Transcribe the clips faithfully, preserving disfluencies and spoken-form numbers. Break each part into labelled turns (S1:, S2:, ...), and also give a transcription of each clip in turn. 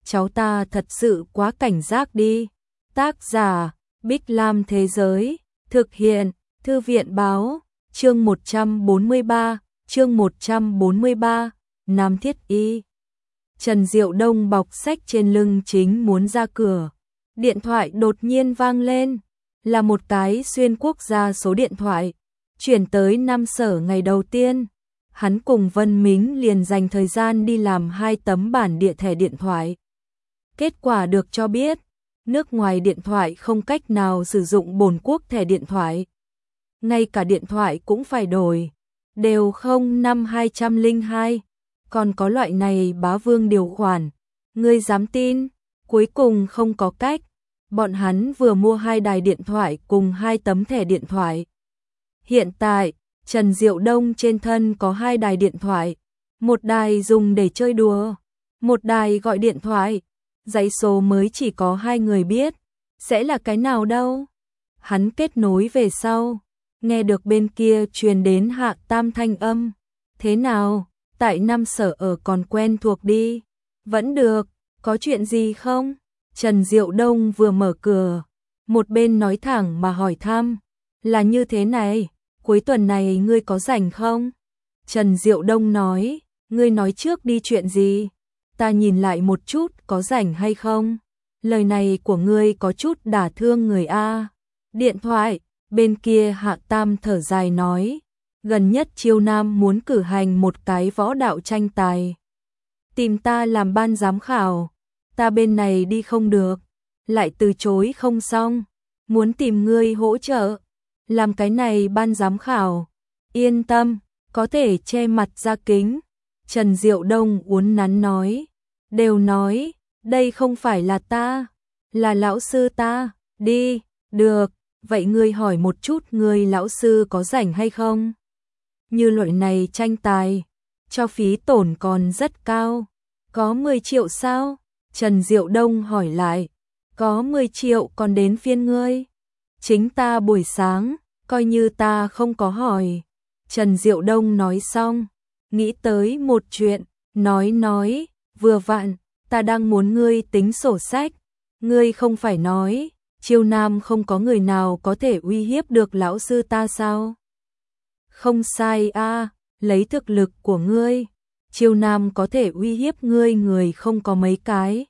S1: cháu ta thật sự quá cảnh giác đi. Tác giả, Bích Lam Thế Giới, thực hiện, Thư viện Báo, chương một trăm bốn mươi ba, chương một trăm bốn mươi ba, Nam Thiết Y. Trần Diệu Đông bọc sách trên lưng chính muốn ra cửa. Điện thoại đột nhiên vang lên, là một cái xuyên quốc gia số điện thoại, chuyển tới Nam Sở ngày đầu tiên. Hắn cùng Vân Mính liền dành thời gian đi làm hai tấm bản địa thẻ điện thoại. Kết quả được cho biết, nước ngoài điện thoại không cách nào sử dụng bổn quốc thẻ điện thoại. Ngay cả điện thoại cũng phải đổi, đều không năm hai không hai, còn có loại này bá vương điều khoản. Ngươi dám tin? Cuối cùng không có cách, bọn hắn vừa mua hai đài điện thoại cùng hai tấm thẻ điện thoại. Hiện tại, Trần Diệu Đông trên thân có hai đài điện thoại, một đài dùng để chơi đùa, một đài gọi điện thoại. Dãy số mới chỉ có hai người biết, sẽ là cái nào đâu. Hắn kết nối về sau, nghe được bên kia truyền đến Hạ Tam thanh âm. Thế nào, tại Nam Sở ở còn quen thuộc đi? Vẫn được, có chuyện gì không? Trần Diệu Đông vừa mở cửa, một bên nói thẳng mà hỏi thăm. Là như thế này, cuối tuần này ngươi có rảnh không? Trần Diệu Đông nói, ngươi nói trước đi chuyện gì? Ta nhìn lại một chút có rảnh hay không? Lời này của ngươi có chút đả thương người a. Điện thoại, bên kia Hạ Tam thở dài nói, gần nhất Chiêu Nam muốn cử hành một cái võ đạo tranh tài. Tìm ta làm ban giám khảo, ta bên này đi không được, lại từ chối không xong, muốn tìm ngươi hỗ trợ. Làm cái này ban giám khảo, yên tâm, có thể che mặt ra kính. Trần Diệu Đông uốn nắn nói, đều nói, đây không phải là ta, là lão sư ta, đi, được, vậy ngươi hỏi một chút ngươi lão sư có rảnh hay không? Như loại này tranh tài, cho phí tổn còn rất cao, có mười triệu sao? Trần Diệu Đông hỏi lại, có mười triệu còn đến phiên ngươi? Chính ta buổi sáng, coi như ta không có hỏi. Trần Diệu Đông nói xong, nghĩ tới một chuyện, nói nói, vừa vặn, ta đang muốn ngươi tính sổ sách. Ngươi không phải nói, Chiêu Nam không có người nào có thể uy hiếp được lão sư ta sao? Không sai a, lấy thực lực của ngươi, Chiêu Nam có thể uy hiếp ngươi người không có mấy cái.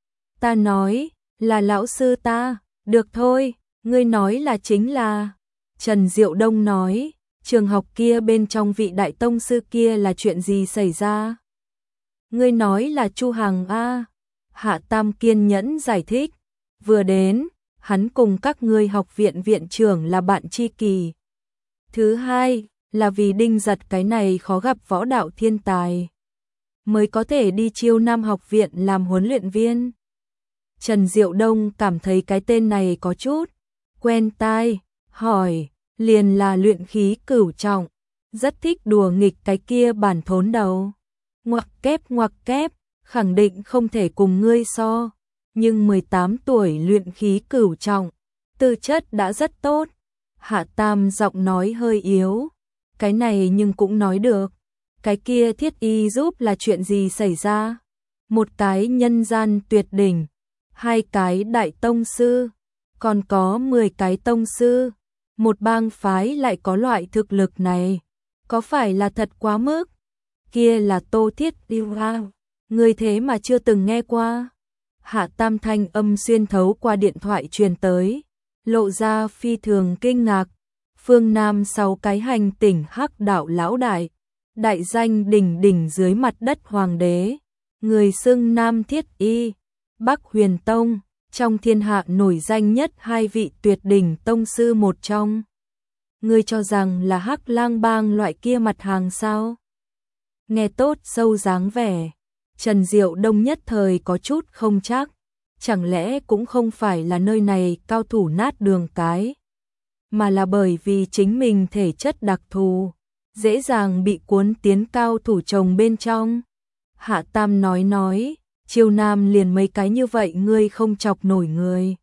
S1: Ta nói, là lão sư ta, được thôi, ngươi nói là chính là. Trần Diệu Đông nói, trường học kia bên trong vị đại tông sư kia là chuyện gì xảy ra? Ngươi nói là Chu Hằng a. Hạ Tam kiên nhẫn giải thích, vừa đến, hắn cùng các ngươi học viện viện trưởng là bạn tri kỷ. Thứ hai, là vì Đinh Giật cái này khó gặp võ đạo thiên tài, mới có thể đi Chiêu Nam học viện làm huấn luyện viên. Trần Diệu Đông cảm thấy cái tên này có chút quen tai, hỏi, liền là luyện khí cửu trọng, rất thích đùa nghịch cái kia bản thốn đầu. Ngoặc kép ngoặc kép, khẳng định không thể cùng ngươi so, nhưng mười tám tuổi luyện khí cửu trọng, tư chất đã rất tốt. Hạ Tam giọng nói hơi yếu, cái này nhưng cũng nói được. Cái kia Thiết Y giúp là chuyện gì xảy ra? Một cái nhân gian tuyệt đỉnh, hai cái đại tông sư, còn có mười cái tông sư, một bang phái lại có loại thực lực này, có phải là thật quá mức? Kia là Tô Thiết Y, người thế mà chưa từng nghe qua. Hạ Tam thanh âm xuyên thấu qua điện thoại truyền tới, lộ ra phi thường kinh ngạc. Phương Nam sáu cái hành tỉnh Hắc đạo lão đại, đại danh đỉnh đỉnh dưới mặt đất hoàng đế, người xưng Nam Thiết Y, Bắc Huyền Tông, trong thiên hạ nổi danh nhất hai vị tuyệt đỉnh tông sư một trong. Ngươi cho rằng là Hắc Lang Bang loại kia mặt hàng sao? Nghe tốt sâu dáng vẻ, Trần Diệu Đông nhất thời có chút không chắc, chẳng lẽ cũng không phải là nơi này cao thủ nát đường cái, mà là bởi vì chính mình thể chất đặc thù, dễ dàng bị cuốn tiến cao thủ chồng bên trong. Hạ Tam nói nói, Chiêu Nam liền mấy cái như vậy ngươi không chọc nổi người.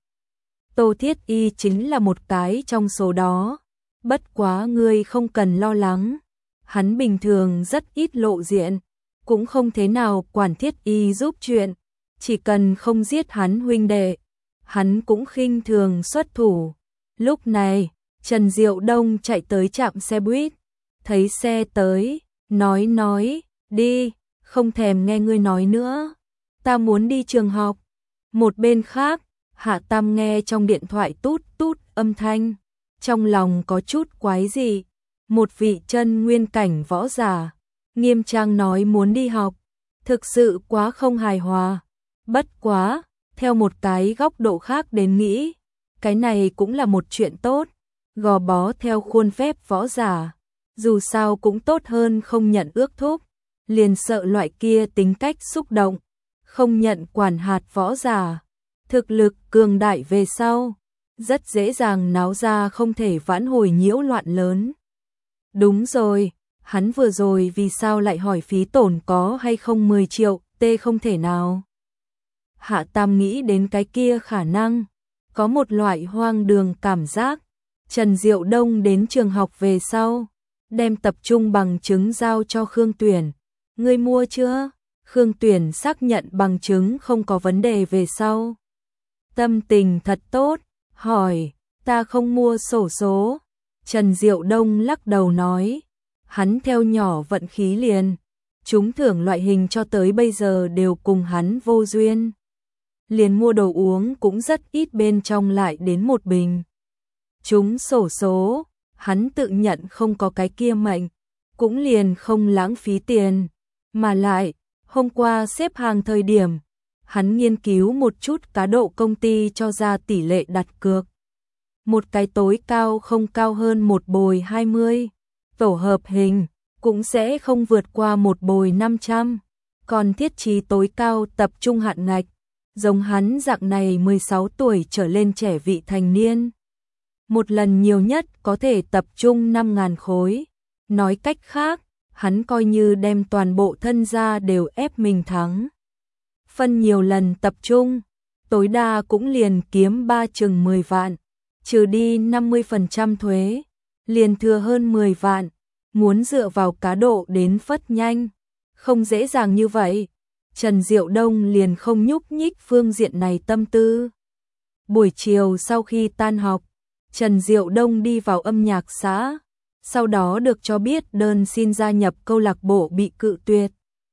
S1: Tô Thiết Y chính là một cái trong số đó, bất quá ngươi không cần lo lắng, hắn bình thường rất ít lộ diện, cũng không thế nào quản Thiết Y giúp chuyện, chỉ cần không giết hắn huynh đệ, hắn cũng khinh thường xuất thủ. Lúc này, Trần Diệu Đông chạy tới trạm xe buýt, thấy xe tới, nói nói, đi, không thèm nghe ngươi nói nữa, ta muốn đi trường học. Một bên khác, Hạ Tam nghe trong điện thoại tút tút âm thanh, trong lòng có chút quái dị. Một vị chân nguyên cảnh võ giả, nghiêm trang nói muốn đi học, thực sự quá không hài hòa. Bất quá, theo một cái góc độ khác đến nghĩ, cái này cũng là một chuyện tốt, gò bó theo khuôn phép võ giả, dù sao cũng tốt hơn không nhận ước thúc, liền sợ loại kia tính cách xúc động, không nhận quản hạt võ giả, thực lực cường đại về sau, rất dễ dàng náo ra không thể vãn hồi nhiễu loạn lớn. Đúng rồi, hắn vừa rồi vì sao lại hỏi phí tổn có hay không mười triệu, tê không thể nào. Hạ Tam nghĩ đến cái kia khả năng, có một loại hoang đường cảm giác. Trần Diệu Đông đến trường học về sau, đem tập trung bằng chứng giao cho Khương Tuyển. Ngươi mua chưa? Khương Tuyển xác nhận bằng chứng không có vấn đề về sau. Tâm tình thật tốt, hỏi, ta không mua sổ số. Trần Diệu Đông lắc đầu nói, hắn theo nhỏ vận khí liền, trúng thưởng loại hình cho tới bây giờ đều cùng hắn vô duyên. Liền mua đồ uống cũng rất ít, bên trong lại đến một bình. Trúng sổ số, hắn tự nhận không có cái kia mệnh, cũng liền không lãng phí tiền. Mà lại, hôm qua xếp hàng thời điểm, hắn nghiên cứu một chút cá độ công ty cho ra tỷ lệ đặt cược. Một cái tối cao không cao hơn một bồi hai mươi, tổ hợp hình cũng sẽ không vượt qua một bồi năm trăm, còn thiết trí tối cao tập trung hạn ngạch, giống hắn dạng này mười sáu tuổi trở lên trẻ vị thành niên. Một lần nhiều nhất có thể tập trung năm nghìn khối, nói cách khác, hắn coi như đem toàn bộ thân gia đều ép mình thắng. Phân nhiều lần tập trung, tối đa cũng liền kiếm ba chừng mười vạn, trừ đi năm mươi phần trăm thuế, liền thừa hơn mười vạn, muốn dựa vào cá độ đến phất nhanh, không dễ dàng như vậy. Trần Diệu Đông liền không nhúc nhích phương diện này tâm tư. Buổi chiều sau khi tan học, Trần Diệu Đông đi vào âm nhạc xã, sau đó được cho biết đơn xin gia nhập câu lạc bộ bị cự tuyệt.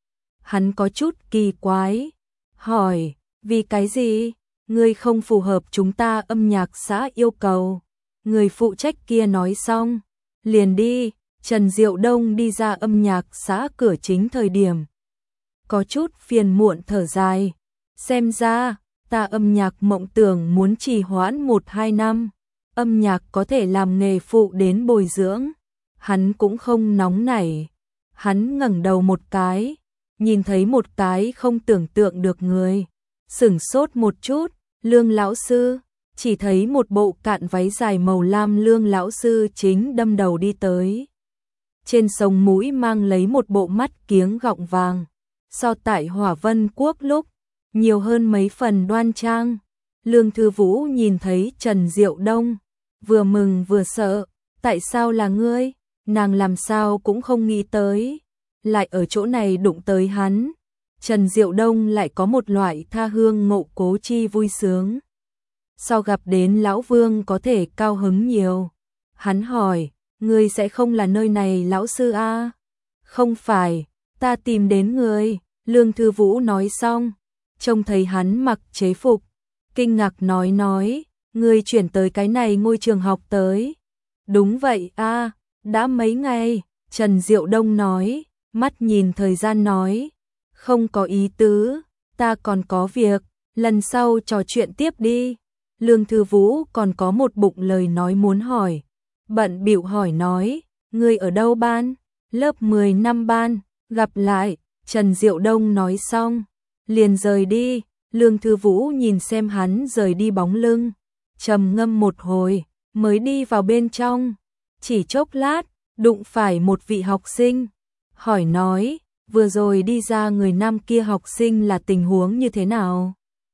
S1: Hắn có chút kỳ quái, hỏi, vì cái gì? Ngươi không phù hợp chúng ta âm nhạc xã yêu cầu. Người phụ trách kia nói xong, liền đi. Trần Diệu Đông đi ra âm nhạc xã cửa chính thời điểm, có chút phiền muộn thở dài, xem ra, ta âm nhạc mộng tưởng muốn trì hoãn một hai năm, âm nhạc có thể làm nghề phụ đến bồi dưỡng, hắn cũng không nóng nảy. Hắn ngẩng đầu một cái, nhìn thấy một cái không tưởng tượng được người, sửng sốt một chút, Lương lão sư, chỉ thấy một bộ cạn váy dài màu lam Lương lão sư chính đâm đầu đi tới. Trên sống mũi mang lấy một bộ mắt kiếng gọng vàng, so tại Hỏa Vân Quốc lúc, nhiều hơn mấy phần đoan trang. Lương Thư Vũ nhìn thấy Trần Diệu Đông, vừa mừng vừa sợ, tại sao là ngươi? Nàng làm sao cũng không nghĩ tới, lại ở chỗ này đụng tới hắn. Trần Diệu Đông lại có một loại tha hương ngộ cố chi vui sướng. Sau gặp đến lão Vương có thể cao hứng nhiều. Hắn hỏi, ngươi sẽ không là nơi này lão sư a? À? Không phải, ta tìm đến ngươi. Lương Thư Vũ nói xong, trông thấy hắn mặc chế phục, kinh ngạc nói nói, ngươi chuyển tới cái này ngôi trường học tới. Đúng vậy a, à, đã mấy ngày. Trần Diệu Đông nói, mắt nhìn thời gian nói, không có ý tứ, ta còn có việc, lần sau trò chuyện tiếp đi. Lương Thư Vũ còn có một bụng lời nói muốn hỏi, bận bịu hỏi nói, ngươi ở đâu ban? Lớp mười năm ban, gặp lại. Trần Diệu Đông nói xong, liền rời đi. Lương Thư Vũ nhìn xem hắn rời đi bóng lưng, trầm ngâm một hồi, mới đi vào bên trong. Chỉ chốc lát, đụng phải một vị học sinh, hỏi nói, vừa rồi đi ra người nam kia học sinh là tình huống như thế nào?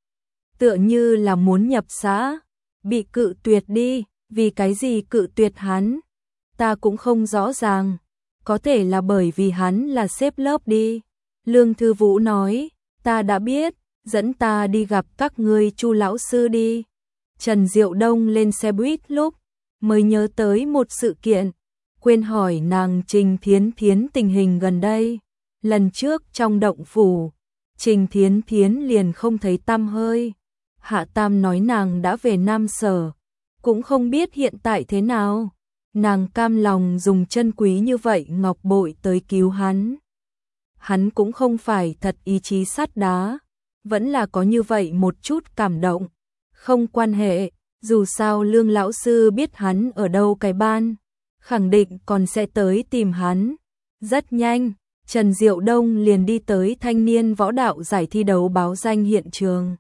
S1: Tựa như là muốn nhập xã, bị cự tuyệt đi, vì cái gì cự tuyệt hắn? Ta cũng không rõ ràng, có thể là bởi vì hắn là xếp lớp đi. Lương Thư Vũ nói, ta đã biết, dẫn ta đi gặp các ngươi Chu lão sư đi. Trần Diệu Đông lên xe buýt lúc mới nhớ tới một sự kiện, quên hỏi nàng Trình Thiến Thiến tình hình gần đây. Lần trước trong động phủ, Trình Thiến Thiến liền không thấy tăm hơi. Hạ Tam nói nàng đã về Nam Sở, cũng không biết hiện tại thế nào. Nàng cam lòng dùng chân quý như vậy ngọc bội tới cứu hắn. Hắn cũng không phải thật ý chí sắt đá, vẫn là có như vậy một chút cảm động. Không quan hệ, dù sao Lương lão sư biết hắn ở đâu cái ban, khẳng định còn sẽ tới tìm hắn. Rất nhanh, Trần Diệu Đông liền đi tới thanh niên võ đạo giải thi đấu báo danh hiện trường.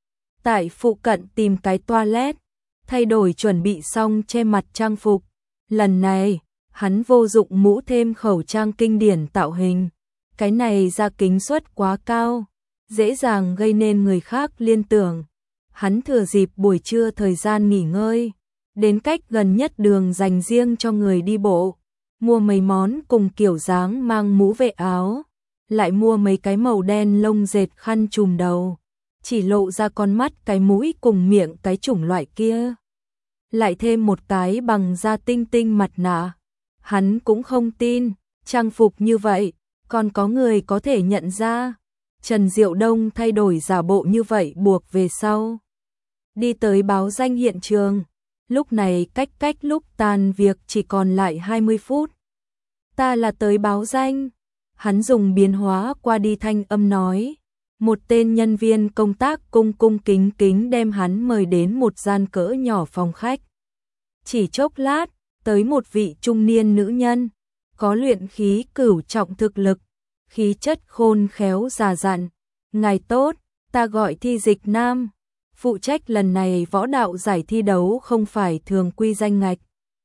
S1: Tại phụ cận tìm cái toilet, thay đổi chuẩn bị xong che mặt trang phục. Lần này, hắn vô dụng mũ thêm khẩu trang kinh điển tạo hình. Cái này ra kính suất quá cao, dễ dàng gây nên người khác liên tưởng. Hắn thừa dịp buổi trưa thời gian nghỉ ngơi, đến cách gần nhất đường dành riêng cho người đi bộ, mua mấy món cùng kiểu dáng mang mũ vệ áo, lại mua mấy cái màu đen lông dệt khăn trùm đầu, chỉ lộ ra con mắt cái mũi cùng miệng cái chủng loại kia. Lại thêm một cái bằng da tinh tinh mặt nạ. Hắn cũng không tin, trang phục như vậy, còn có người có thể nhận ra. Trần Diệu Đông thay đổi giả bộ như vậy buộc về sau. Đi tới báo danh hiện trường, lúc này cách cách lúc tan việc chỉ còn lại hai mươi phút. Ta là tới báo danh. Hắn dùng biến hóa qua đi thanh âm nói. Một tên nhân viên công tác cung cung kính kính đem hắn mời đến một gian cỡ nhỏ phòng khách. Chỉ chốc lát, tới một vị trung niên nữ nhân, có luyện khí cửu trọng thực lực, khí chất khôn khéo già dặn. Ngài tốt, ta gọi Thi Dịch Nam, phụ trách lần này võ đạo giải thi đấu không phải thường quy danh ngạch.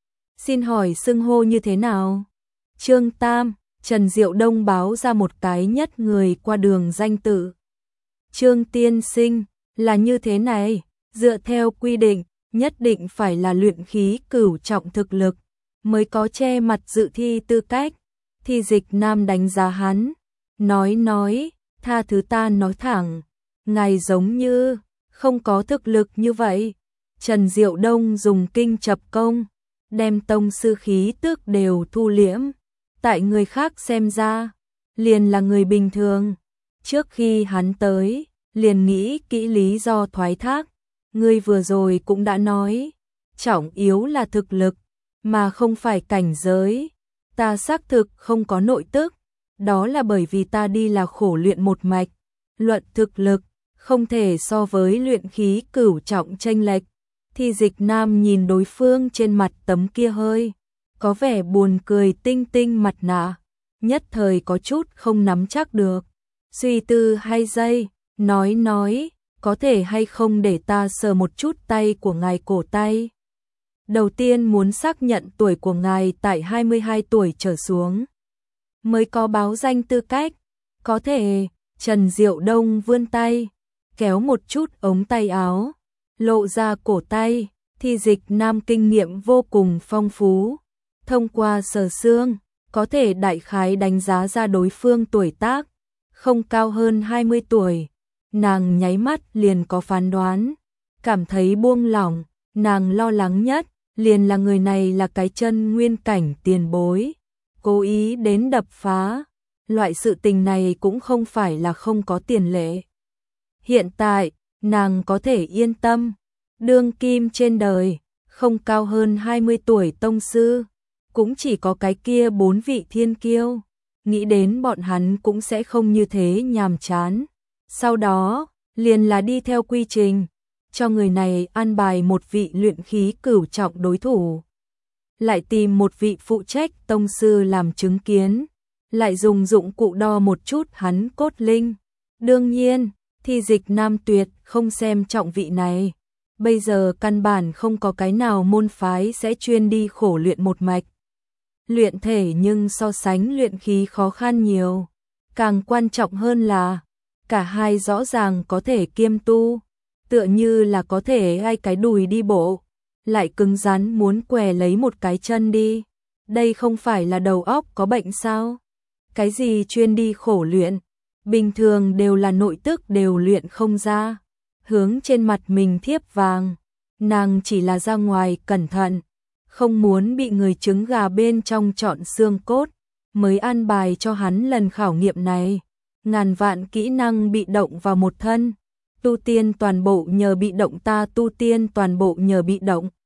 S1: Xin hỏi xưng hô như thế nào? Trương Tam. Trần Diệu Đông báo ra một cái nhất người qua đường danh tự. Trương tiên sinh, là như thế này, dựa theo quy định, nhất định phải là luyện khí cửu trọng thực lực, mới có che mặt dự thi tư cách. Thi Dịch Nam đánh giá hắn, nói nói, tha thứ ta nói thẳng, ngài giống như không có thực lực như vậy. Trần Diệu Đông dùng kinh chập công, đem tông sư khí tức đều thu liễm. Tại người khác xem ra, liền là người bình thường. Trước khi hắn tới, liền nghĩ kỹ lý do thoái thác. Ngươi vừa rồi cũng đã nói, trọng yếu là thực lực, mà không phải cảnh giới. Ta xác thực không có nội tức, đó là bởi vì ta đi là khổ luyện một mạch. Luận thực lực, không thể so với luyện khí cửu trọng chênh lệch. Thi Dịch Nam nhìn đối phương trên mặt tấm kia hơi có vẻ buồn cười tinh tinh mặt nạ, nhất thời có chút không nắm chắc được. Suy tư hai giây, nói nói, có thể hay không để ta sờ một chút tay của ngài cổ tay. Đầu tiên muốn xác nhận tuổi của ngài tại hai mươi hai tuổi trở xuống, mới có báo danh tư cách. Có thể. Trần Diệu Đông vươn tay, kéo một chút ống tay áo, lộ ra cổ tay. Thi Dịch Nam kinh nghiệm vô cùng phong phú. Thông qua sờ xương, có thể đại khái đánh giá ra đối phương tuổi tác, không cao hơn hai mươi tuổi. Nàng nháy mắt liền có phán đoán, cảm thấy buông lỏng. Nàng lo lắng nhất, liền là người này là cái chân nguyên cảnh tiền bối, cố ý đến đập phá. Loại sự tình này cũng không phải là không có tiền lệ. Hiện tại, nàng có thể yên tâm. Đương kim trên đời, không cao hơn hai mươi tuổi tông sư, cũng chỉ có cái kia bốn vị thiên kiêu. Nghĩ đến bọn hắn cũng sẽ không như thế nhàm chán. Sau đó, liền là đi theo quy trình, cho người này an bài một vị luyện khí cửu trọng đối thủ. Lại tìm một vị phụ trách tông sư làm chứng kiến, lại dùng dụng cụ đo một chút hắn cốt linh. Đương nhiên, Thi Dịch Nam tuyệt không xem trọng vị này. Bây giờ căn bản không có cái nào môn phái sẽ chuyên đi khổ luyện một mạch. Luyện thể nhưng so sánh luyện khí khó khăn nhiều. Càng quan trọng hơn là, cả hai rõ ràng có thể kiêm tu, tựa như là có thể hai cái đùi đi bộ, lại cứng rắn muốn què lấy một cái chân đi. Đây không phải là đầu óc có bệnh sao? Cái gì chuyên đi khổ luyện, bình thường đều là nội tức đều luyện không ra, hướng trên mặt mình thiếp vàng, nàng chỉ là ra ngoài cẩn thận, không muốn bị người trứng gà bên trong chọn xương cốt, mới an bài cho hắn lần khảo nghiệm này. Ngàn vạn kỹ năng bị động vào một thân, tu tiên toàn bộ nhờ bị động ta tu tiên toàn bộ nhờ bị động.